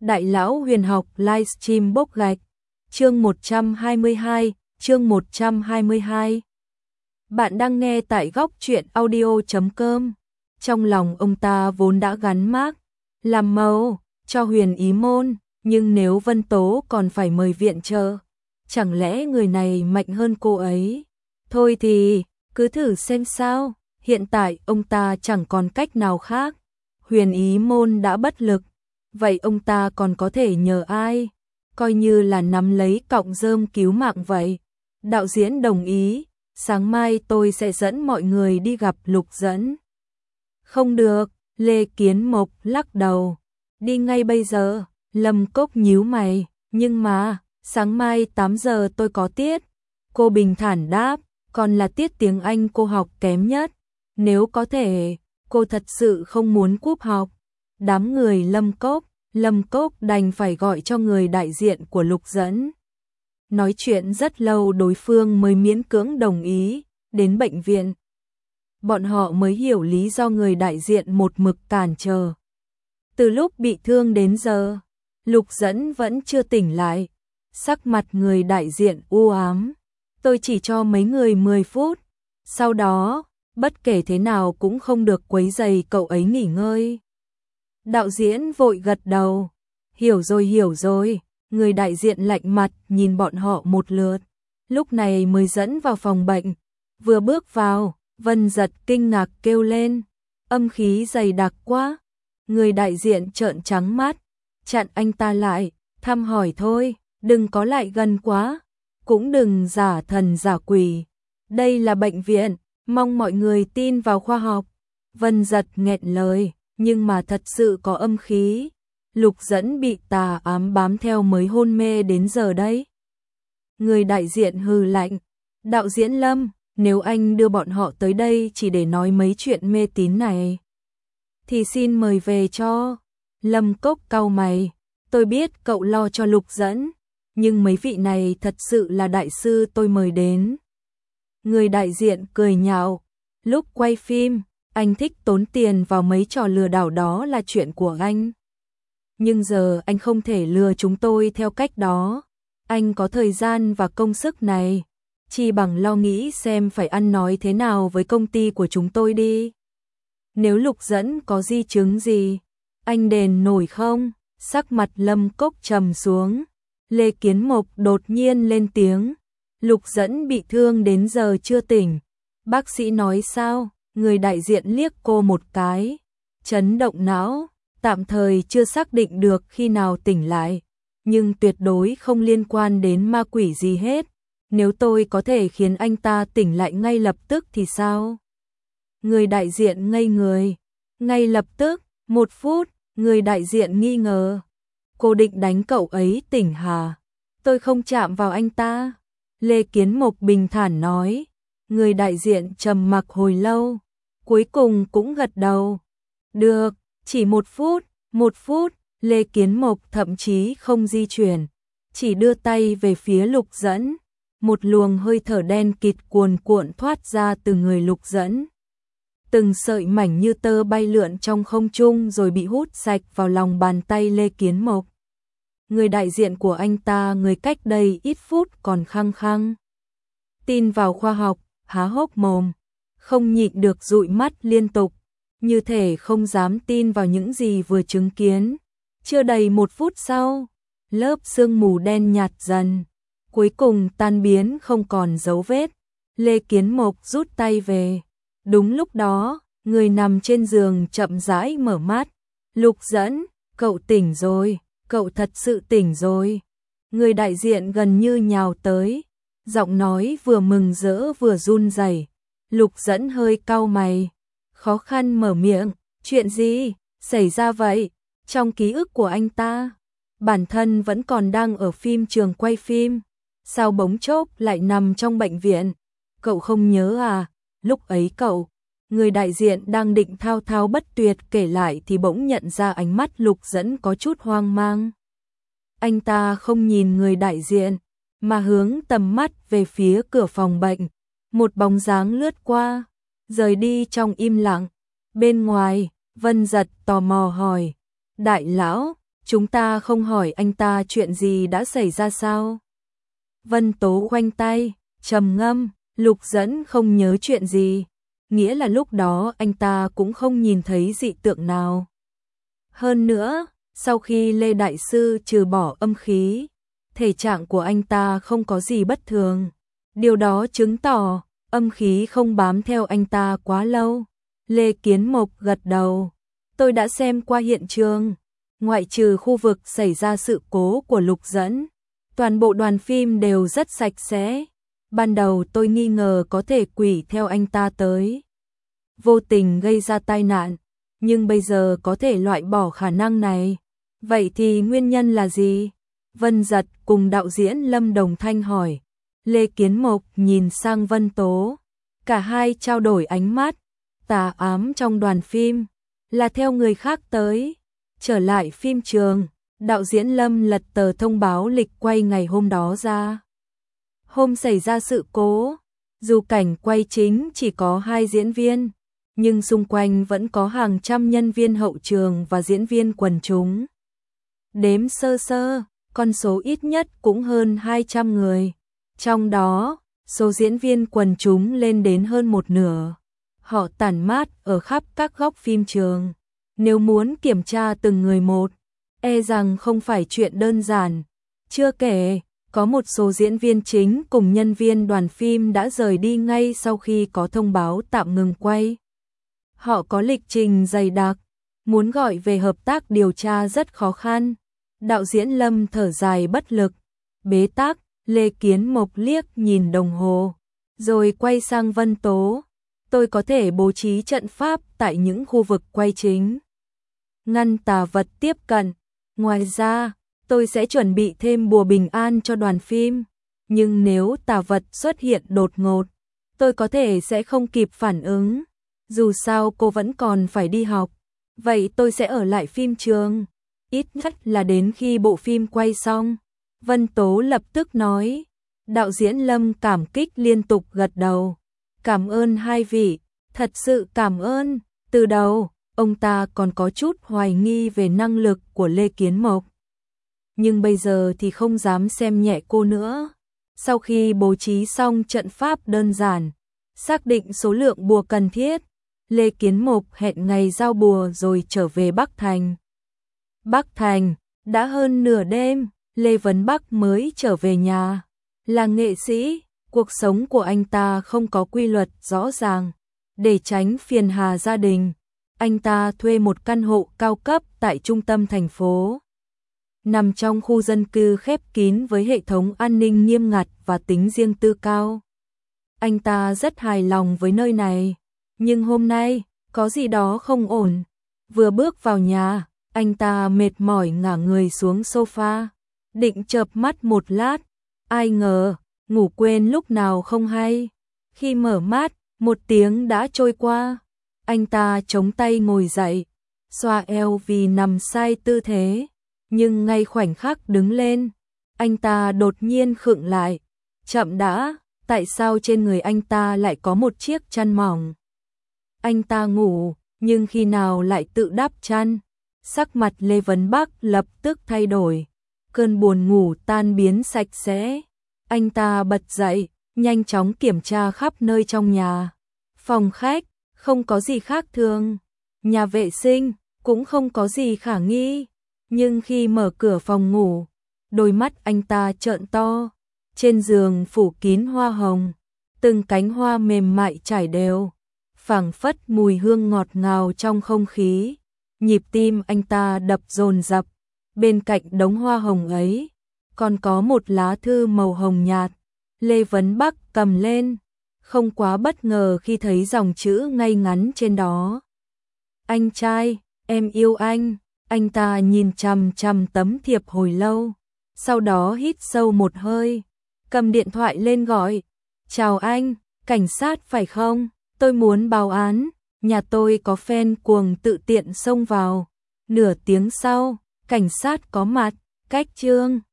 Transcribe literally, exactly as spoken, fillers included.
Đại lão huyền học livestream bốc gạch. Chương một trăm hai mươi hai, chương một trăm hai mươi hai. Bạn đang nghe tại góc truyện audio chấm com. Trong lòng ông ta vốn đã gắn mác làm màu cho Huyền Ý môn, nhưng nếu Vân Tố còn phải mời viện trợ, chẳng lẽ người này mạnh hơn cô ấy? Thôi thì cứ thử xem sao. Hiện tại ông ta chẳng còn cách nào khác. Huyền Ý môn đã bất lực, vậy ông ta còn có thể nhờ ai? Coi như là nắm lấy cọng rơm cứu mạng vậy. Đạo diễn đồng ý, sáng mai tôi sẽ dẫn mọi người đi gặp Lục Dẫn. Không được, Lê Kiến Mộc lắc đầu. Đi ngay bây giờ. Lâm Cốc nhíu mày, nhưng mà sáng mai tám giờ tôi có tiết. Cô bình thản đáp, còn là tiết tiếng Anh cô học kém nhất. Nếu có thể, cô thật sự không muốn cúp học. Đám người Lâm Cốc, Lâm Cốc đành phải gọi cho người đại diện của Lục Dẫn. Nói chuyện rất lâu đối phương mới miễn cưỡng đồng ý. Đến bệnh viện, bọn họ mới hiểu lý do người đại diện một mực cản trở. Từ lúc bị thương đến giờ, Lục Dẫn vẫn chưa tỉnh lại. Sắc mặt người đại diện u ám. Tôi chỉ cho mấy người mười phút. Sau đó, bất kể thế nào cũng không được quấy rầy cậu ấy nghỉ ngơi. Đạo diễn vội gật đầu. Hiểu rồi hiểu rồi. Người đại diện lạnh mặt nhìn bọn họ một lượt. Lúc này mới dẫn vào phòng bệnh. Vừa bước vào, Vân Giật kinh ngạc kêu lên. Âm khí dày đặc quá. Người đại diện trợn trắng mắt, chặn anh ta lại, thăm hỏi thôi, đừng có lại gần quá. Cũng đừng giả thần giả quỷ. Đây là bệnh viện, mong mọi người tin vào khoa học. Vân Giật nghẹn lời, nhưng mà thật sự có âm khí. Lục Dẫn bị tà ám bám theo mới hôn mê đến giờ đấy. Người đại diện hừ lạnh. Đạo diễn Lâm, nếu anh đưa bọn họ tới đây chỉ để nói mấy chuyện mê tín này, thì xin mời về cho. Lâm Cốc cau mày. Tôi biết cậu lo cho Lục Dẫn, nhưng mấy vị này thật sự là đại sư tôi mời đến. Người đại diện cười nhạo. Lúc quay phim, anh thích tốn tiền vào mấy trò lừa đảo, đó là chuyện của anh. Nhưng giờ anh không thể lừa chúng tôi theo cách đó. Anh có thời gian và công sức này, chỉ bằng lo nghĩ xem phải ăn nói thế nào với công ty của chúng tôi đi. Nếu Lục Dẫn có di chứng gì, anh đền nổi không? Sắc mặt Lâm Cốc trầm xuống. Lê Kiến Mộc đột nhiên lên tiếng. Lục Dẫn bị thương đến giờ chưa tỉnh. Bác sĩ nói sao? Người đại diện liếc cô một cái. Chấn động não, tạm thời chưa xác định được khi nào tỉnh lại. Nhưng tuyệt đối không liên quan đến ma quỷ gì hết. Nếu tôi có thể khiến anh ta tỉnh lại ngay lập tức thì sao? Người đại diện ngây người. Ngay lập tức, một phút, người đại diện nghi ngờ. Cô định đánh cậu ấy tỉnh hả? Tôi không chạm vào anh ta. Lê Kiến Mộc bình thản nói. Người đại diện trầm mặc hồi lâu, cuối cùng cũng gật đầu. Được, chỉ một phút, một phút. Lê Kiến Mộc thậm chí không di chuyển, chỉ đưa tay về phía Lục Dẫn. Một luồng hơi thở đen kịt cuồn cuộn thoát ra từ người Lục Dẫn. Từng sợi mảnh như tơ bay lượn trong không trung rồi bị hút sạch vào lòng bàn tay Lê Kiến Mộc. Người đại diện của anh ta người cách đây ít phút còn khăng khăng tin vào khoa học, há hốc mồm, không nhịn được dụi mắt liên tục, như thể không dám tin vào những gì vừa chứng kiến. Chưa đầy một phút sau, lớp sương mù đen nhạt dần, cuối cùng tan biến không còn dấu vết. Lê Kiến Mộc rút tay về. Đúng lúc đó, người nằm trên giường chậm rãi mở mắt. Lục Dẫn, cậu tỉnh rồi, cậu thật sự tỉnh rồi. Người đại diện gần như nhào tới, giọng nói vừa mừng rỡ vừa run rẩy. Lục Dẫn hơi cau mày, khó khăn mở miệng, chuyện gì xảy ra vậy? Trong ký ức của anh ta, bản thân vẫn còn đang ở phim trường quay phim, sao bỗng chốc lại nằm trong bệnh viện? Cậu không nhớ à? Lúc ấy cậu, người đại diện đang định thao thao bất tuyệt kể lại thì bỗng nhận ra ánh mắt Lục Dẫn có chút hoang mang. Anh ta không nhìn người đại diện, mà hướng tầm mắt về phía cửa phòng bệnh. Một bóng dáng lướt qua, rời đi trong im lặng. Bên ngoài, Vân Giật tò mò hỏi. Đại lão, chúng ta không hỏi anh ta chuyện gì đã xảy ra sao? Vân Tố khoanh tay, trầm ngâm, Lục Dẫn không nhớ chuyện gì, nghĩa là lúc đó anh ta cũng không nhìn thấy dị tượng nào. Hơn nữa, sau khi Lê Đại Sư trừ bỏ âm khí, thể trạng của anh ta không có gì bất thường. Điều đó chứng tỏ âm khí không bám theo anh ta quá lâu. Lê Kiến Mộc gật đầu. Tôi đã xem qua hiện trường. Ngoại trừ khu vực xảy ra sự cố của Lục Dẫn, toàn bộ đoàn phim đều rất sạch sẽ. Ban đầu tôi nghi ngờ có thể quỷ theo anh ta tới, vô tình gây ra tai nạn, nhưng bây giờ có thể loại bỏ khả năng này. Vậy thì nguyên nhân là gì? Vân Giật cùng đạo diễn Lâm Đồng Thanh hỏi. Lê Kiến Mộc nhìn sang Vân Tố. Cả hai trao đổi ánh mắt. Tà ám trong đoàn phim là theo người khác tới. Trở lại phim trường, đạo diễn Lâm lật tờ thông báo lịch quay ngày hôm đó ra. Hôm xảy ra sự cố, dù cảnh quay chính chỉ có hai diễn viên, nhưng xung quanh vẫn có hàng trăm nhân viên hậu trường và diễn viên quần chúng. Đếm sơ sơ, con số ít nhất cũng hơn hai trăm người. Trong đó, số diễn viên quần chúng lên đến hơn một nửa. Họ tản mát ở khắp các góc phim trường. Nếu muốn kiểm tra từng người một, e rằng không phải chuyện đơn giản. Chưa kể, có một số diễn viên chính cùng nhân viên đoàn phim đã rời đi ngay sau khi có thông báo tạm ngừng quay. Họ có lịch trình dày đặc, muốn gọi về hợp tác điều tra rất khó khăn. Đạo diễn Lâm thở dài bất lực, bế tắc. Lê Kiến Mộc liếc nhìn đồng hồ, rồi quay sang Vân Tố. Tôi có thể bố trí trận pháp tại những khu vực quay chính, ngăn tà vật tiếp cận. Ngoài ra, tôi sẽ chuẩn bị thêm bùa bình an cho đoàn phim. Nhưng nếu tà vật xuất hiện đột ngột, tôi có thể sẽ không kịp phản ứng. Dù sao cô vẫn còn phải đi học, vậy tôi sẽ ở lại phim trường, ít nhất là đến khi bộ phim quay xong. Vân Tố lập tức nói. Đạo diễn Lâm cảm kích liên tục gật đầu. Cảm ơn hai vị, thật sự cảm ơn. Từ đầu, ông ta còn có chút hoài nghi về năng lực của Lê Kiến Mộc, nhưng bây giờ thì không dám xem nhẹ cô nữa. Sau khi bố trí xong trận pháp đơn giản, xác định số lượng bùa cần thiết, Lê Kiến Mộc hẹn ngày giao bùa rồi trở về Bắc Thành. Bắc Thành, đã hơn nửa đêm, Lê Vấn Bắc mới trở về nhà. Là nghệ sĩ, cuộc sống của anh ta không có quy luật rõ ràng. Để tránh phiền hà gia đình, anh ta thuê một căn hộ cao cấp tại trung tâm thành phố, nằm trong khu dân cư khép kín với hệ thống an ninh nghiêm ngặt và tính riêng tư cao. Anh ta rất hài lòng với nơi này, nhưng hôm nay có gì đó không ổn. Vừa bước vào nhà, anh ta mệt mỏi ngả người xuống sofa, định chợp mắt một lát, ai ngờ ngủ quên lúc nào không hay. Khi mở mắt, một tiếng đã trôi qua. Anh ta chống tay ngồi dậy, xoa eo vì nằm sai tư thế, nhưng ngay khoảnh khắc đứng lên, anh ta đột nhiên khựng lại. Chậm đã, tại sao trên người anh ta lại có một chiếc chăn mỏng? Anh ta ngủ, nhưng khi nào lại tự đắp chăn? Sắc mặt Lê Vấn Bắc lập tức thay đổi, cơn buồn ngủ tan biến sạch sẽ. Anh ta bật dậy, nhanh chóng kiểm tra khắp nơi trong nhà. Phòng khách, không có gì khác thường. Nhà vệ sinh, cũng không có gì khả nghi. Nhưng khi mở cửa phòng ngủ, đôi mắt anh ta trợn to. Trên giường phủ kín hoa hồng, từng cánh hoa mềm mại trải đều, phảng phất mùi hương ngọt ngào trong không khí. Nhịp tim anh ta đập dồn dập. Bên cạnh đống hoa hồng ấy, còn có một lá thư màu hồng nhạt. Lê Vấn Bắc cầm lên, không quá bất ngờ khi thấy dòng chữ ngay ngắn trên đó. Anh trai, em yêu anh. Anh ta nhìn chằm chằm tấm thiệp hồi lâu, sau đó hít sâu một hơi, cầm điện thoại lên gọi. Chào anh, cảnh sát phải không? Tôi muốn báo án, nhà tôi có fan cuồng tự tiện xông vào. Nửa tiếng sau, cảnh sát có mặt. Cách chương